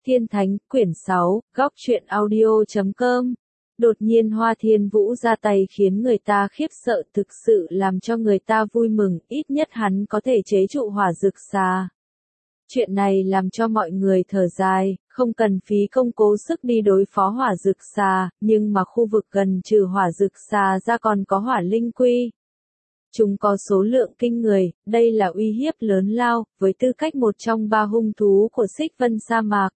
Thiên Thánh, quyển 6, góc truyện audio.com. Đột nhiên Hoa Thiên Vũ ra tay khiến người ta khiếp sợ, thực sự làm cho người ta vui mừng, ít nhất hắn có thể chế trụ hỏa dực xà. Chuyện này làm cho mọi người thở dài, không cần phí công cố sức đi đối phó hỏa dực xà, nhưng mà khu vực gần trừ hỏa dực xà ra còn có hỏa linh quy. Chúng có số lượng kinh người, đây là uy hiếp lớn lao, với tư cách một trong ba hung thú của Xích Vân sa mạc.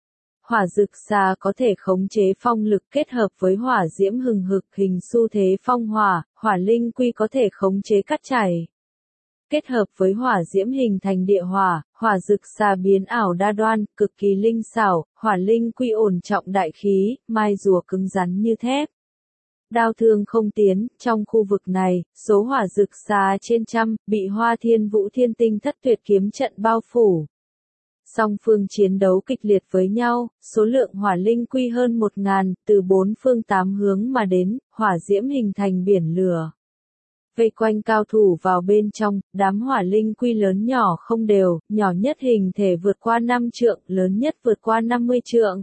Hỏa dực xà có thể khống chế phong lực kết hợp với hỏa diễm hừng hực hình xu thế phong hỏa, hỏa linh quy có thể khống chế cát chảy. Kết hợp với hỏa diễm hình thành địa hỏa, hỏa dực xà biến ảo đa đoan, cực kỳ linh xảo, hỏa linh quy ổn trọng đại khí, mai rùa cứng rắn như thép. Đao thương không tiến, trong khu vực này, số hỏa dực xà trên trăm, bị Hoa Thiên Vũ Thiên Tinh Thất Tuyệt kiếm trận bao phủ. Song phương chiến đấu kịch liệt với nhau, số lượng hỏa linh quy hơn 1000, từ bốn phương tám hướng mà đến, hỏa diễm hình thành biển lửa. Vây quanh cao thủ vào bên trong, đám hỏa linh quy lớn nhỏ không đều, nhỏ nhất hình thể vượt qua 5 trượng, lớn nhất vượt qua 50 trượng.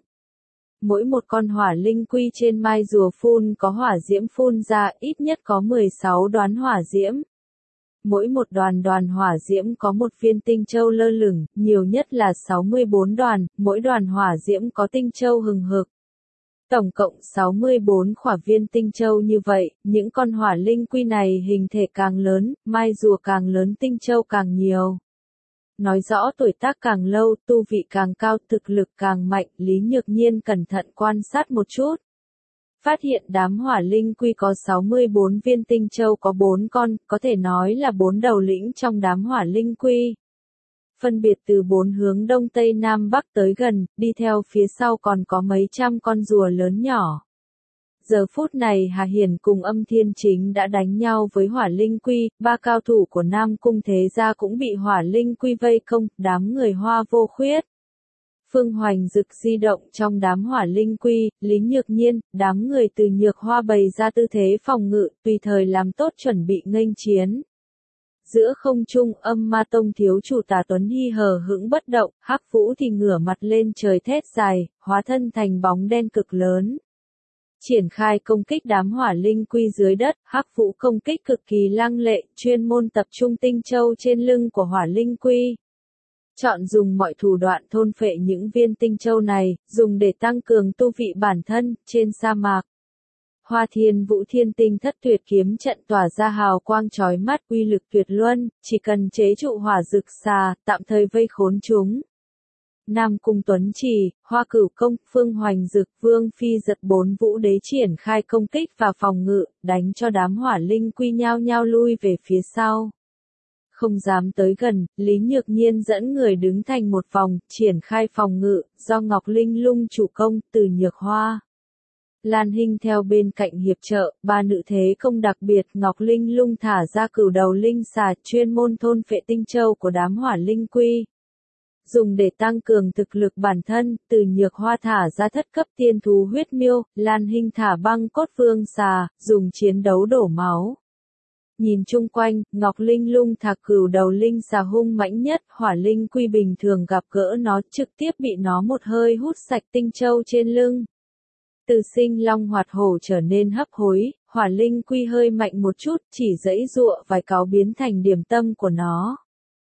Mỗi một con hỏa linh quy trên mai rùa phun có hỏa diễm phun ra, ít nhất có 16 đoán hỏa diễm. Mỗi một đoàn hỏa diễm có một viên tinh châu lơ lửng, nhiều nhất là 64 đoàn, mỗi đoàn hỏa diễm có tinh châu hừng hực. Tổng cộng 64 khỏa viên tinh châu như vậy, những con hỏa linh quy này hình thể càng lớn, mai rùa càng lớn, tinh châu càng nhiều. Nói rõ tuổi tác càng lâu, tu vị càng cao, thực lực càng mạnh, Lý Nhược Nhiên cẩn thận quan sát một chút. Phát hiện đám hỏa linh quy có 64 viên tinh châu có 4 con, có thể nói là 4 đầu lĩnh trong đám hỏa linh quy. Phân biệt từ 4 hướng đông tây nam bắc tới gần, đi theo phía sau còn có mấy trăm con rùa lớn nhỏ. Giờ phút này Hà Hiển cùng Âm Thiên Chính đã đánh nhau với hỏa linh quy, ba cao thủ của Nam Cung Thế Gia cũng bị hỏa linh quy vây công, đám người Hoa Vô Khuyết. Phương Hoành Dực di động trong đám hỏa linh quy, Lý Nhược Nhiên, đám người từ Nhược Hoa bày ra tư thế phòng ngự, tùy thời làm tốt chuẩn bị nghênh chiến. Giữa không trung, Âm Ma Tông thiếu chủ Tà Tuấn Hi hờ hững bất động, Hắc Vũ thì ngửa mặt lên trời thét dài, hóa thân thành bóng đen cực lớn. Triển khai công kích đám hỏa linh quy dưới đất, Hắc Vũ công kích cực kỳ lăng lệ, chuyên môn tập trung tinh châu trên lưng của hỏa linh quy. Chọn dùng mọi thủ đoạn thôn phệ những viên tinh châu này, dùng để tăng cường tu vị bản thân, trên sa mạc. Hoa Thiên Vũ Thiên Tinh Thất Tuyệt kiếm trận tỏa ra hào quang chói mắt, uy lực tuyệt luân, chỉ cần chế trụ hỏa dực xà, tạm thời vây khốn chúng. Nam Cung Tuấn Trì, Hoa Cửu Công, Phương Hoành Dực, Vương Phi Giật bốn vũ đế triển khai công kích và phòng ngự, đánh cho đám hỏa linh quy nhao nhao lui về phía sau. Không dám tới gần, Lý Nhược Nhiên dẫn người đứng thành một vòng, triển khai phòng ngự, do Ngọc Linh Lung chủ công, từ Nhược Hoa. Lan Hinh theo bên cạnh hiệp trợ, ba nữ thế công đặc biệt, Ngọc Linh Lung thả ra cửu đầu linh xà, chuyên môn thôn phệ tinh châu của đám hỏa linh quy. Dùng để tăng cường thực lực bản thân, từ Nhược Hoa thả ra thất cấp tiên thú huyết miêu, Lan Hinh thả băng cốt vương xà, dùng chiến đấu đổ máu. Nhìn chung quanh, Ngọc Linh Lung thả cửu đầu linh xà hung mãnh nhất, hỏa linh quy bình thường gặp gỡ nó trực tiếp bị nó một hơi hút sạch tinh châu trên lưng. Từ Sinh Long Hoạt Hổ trở nên hấp hối, hỏa linh quy hơi mạnh một chút, chỉ giãy giụa vài cáo biến thành điểm tâm của nó.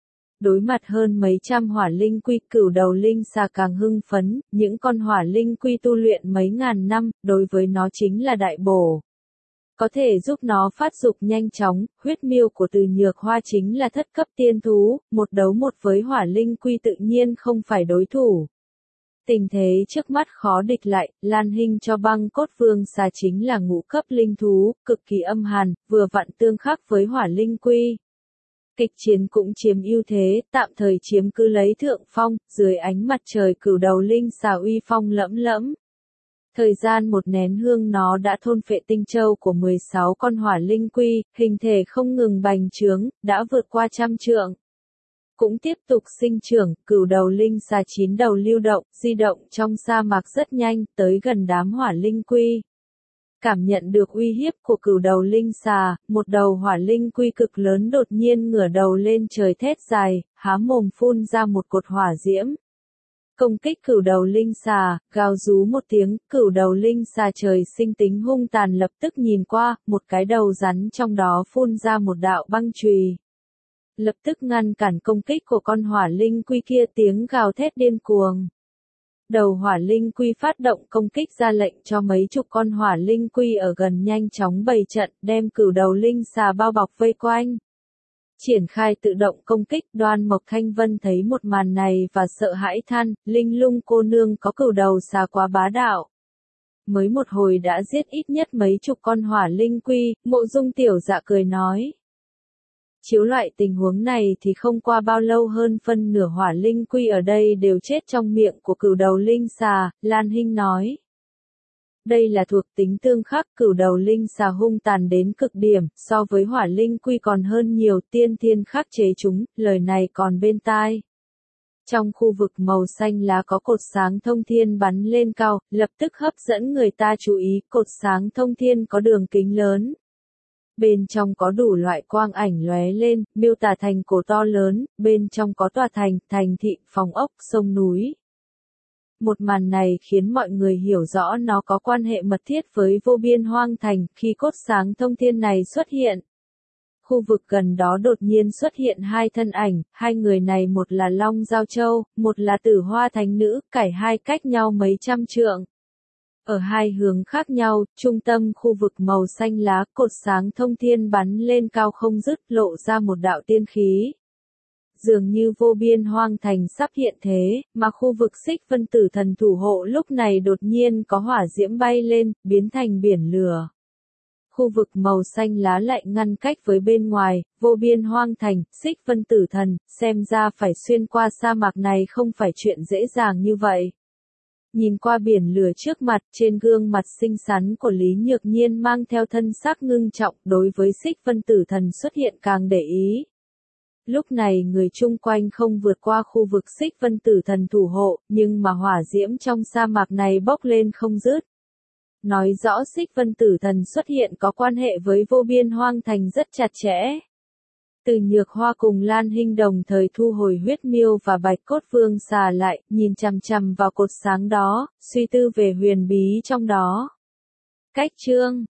Đối mặt hơn mấy trăm hỏa linh quy, cửu đầu linh xà càng hưng phấn, những con hỏa linh quy tu luyện mấy ngàn năm, đối với nó chính là đại bổ. Có thể giúp nó phát dục nhanh chóng, huyết miêu của từ Nhược Hoa chính là thất cấp tiên thú, một đấu một với hỏa linh quy tự nhiên không phải đối thủ. Tình thế trước mắt khó địch lại, Lan Hinh cho băng cốt vương xà chính là ngũ cấp linh thú, cực kỳ âm hàn, vừa vặn tương khắc với hỏa linh quy. Kịch chiến cũng chiếm ưu thế, tạm thời chiếm cứ lấy thượng phong, dưới ánh mặt trời cửu đầu linh xà uy phong lẫm lẫm. Thời gian một nén hương nó đã thôn phệ tinh châu của 16 con hỏa linh quy, hình thể không ngừng bành trướng, đã vượt qua 100 trượng. Cũng tiếp tục sinh trưởng, cửu đầu linh xà 9 đầu lưu động, di động trong sa mạc rất nhanh, tới gần đám hỏa linh quy. Cảm nhận được uy hiếp của cửu đầu linh xà, một đầu hỏa linh quy cực lớn đột nhiên ngửa đầu lên trời thét dài, há mồm phun ra một cột hỏa diễm. công kích cửu đầu linh xà, gào rú một tiếng, cửu đầu linh xà trời sinh tính hung tàn lập tức nhìn qua, một cái đầu rắn trong đó phun ra một đạo băng chùy. Lập tức ngăn cản công kích của con hỏa linh quy kia, tiếng gào thét điên cuồng. Đầu hỏa linh quy phát động công kích, ra lệnh cho mấy chục con hỏa linh quy ở gần nhanh chóng bày trận, đem cửu đầu linh xà bao bọc vây quanh. Triển khai tự động công kích. Đoan Mộc Thanh Vân thấy một màn này và sợ hãi than, Linh Lung cô nương có cửu đầu xà quá bá đạo. Mới một hồi đã giết ít nhất mấy chục con hỏa linh quy. Mộ Dung Tiểu Dạ cười nói. Chiếu loại tình huống này thì không qua bao lâu hơn phân nửa hỏa linh quy ở đây đều chết trong miệng của cửu đầu linh xà, Lan Hinh nói. Đây là thuộc tính tương khắc, cửu đầu linh xà hung tàn đến cực điểm, so với hỏa linh quy còn hơn nhiều, tiên thiên khắc chế chúng, lời này còn bên tai. Trong khu vực màu xanh lá có cột sáng thông thiên bắn lên cao, lập tức hấp dẫn người ta chú ý, cột sáng thông thiên có đường kính lớn. Bên trong có đủ loại quang ảnh lóe lên, miêu tả thành cổ to lớn, bên trong có tòa thành, thành thị, phòng ốc, sông núi. Một màn này khiến mọi người hiểu rõ nó có quan hệ mật thiết với vô biên hoang thành. Khi cốt sáng thông thiên này xuất hiện, khu vực gần đó đột nhiên xuất hiện hai thân ảnh, hai người này một là Long Giao Châu, một là Tử Hoa Thánh Nữ, cải hai cách nhau mấy trăm trượng. Ở hai hướng khác nhau, trung tâm khu vực màu xanh lá, cột sáng thông thiên bắn lên cao không dứt, lộ ra một đạo tiên khí. Dường như vô biên hoang thành sắp hiện thế, mà khu vực Xích Vân Tử Thần thủ hộ lúc này đột nhiên có hỏa diễm bay lên, biến thành biển lửa. Khu vực màu xanh lá lại ngăn cách với bên ngoài, vô biên hoang thành, Xích Vân Tử Thần, xem ra phải xuyên qua sa mạc này không phải chuyện dễ dàng như vậy. Nhìn qua biển lửa trước mặt, trên gương mặt xinh xắn của Lý Nhược Nhiên mang theo thân sắc ngưng trọng, đối với Xích Vân Tử Thần xuất hiện càng để ý. Lúc này người chung quanh không vượt qua khu vực Xích Vân Tử Thần thủ hộ, nhưng mà hỏa diễm trong sa mạc này bốc lên không dứt. Nói rõ Xích Vân Tử Thần xuất hiện có quan hệ với vô biên hoang thành rất chặt chẽ. Từ Nhược Hoa cùng Lan Hinh đồng thời thu hồi huyết miêu và bạch cốt vương xà lại, nhìn chằm chằm vào cột sáng đó, suy tư về huyền bí trong đó. Cách chương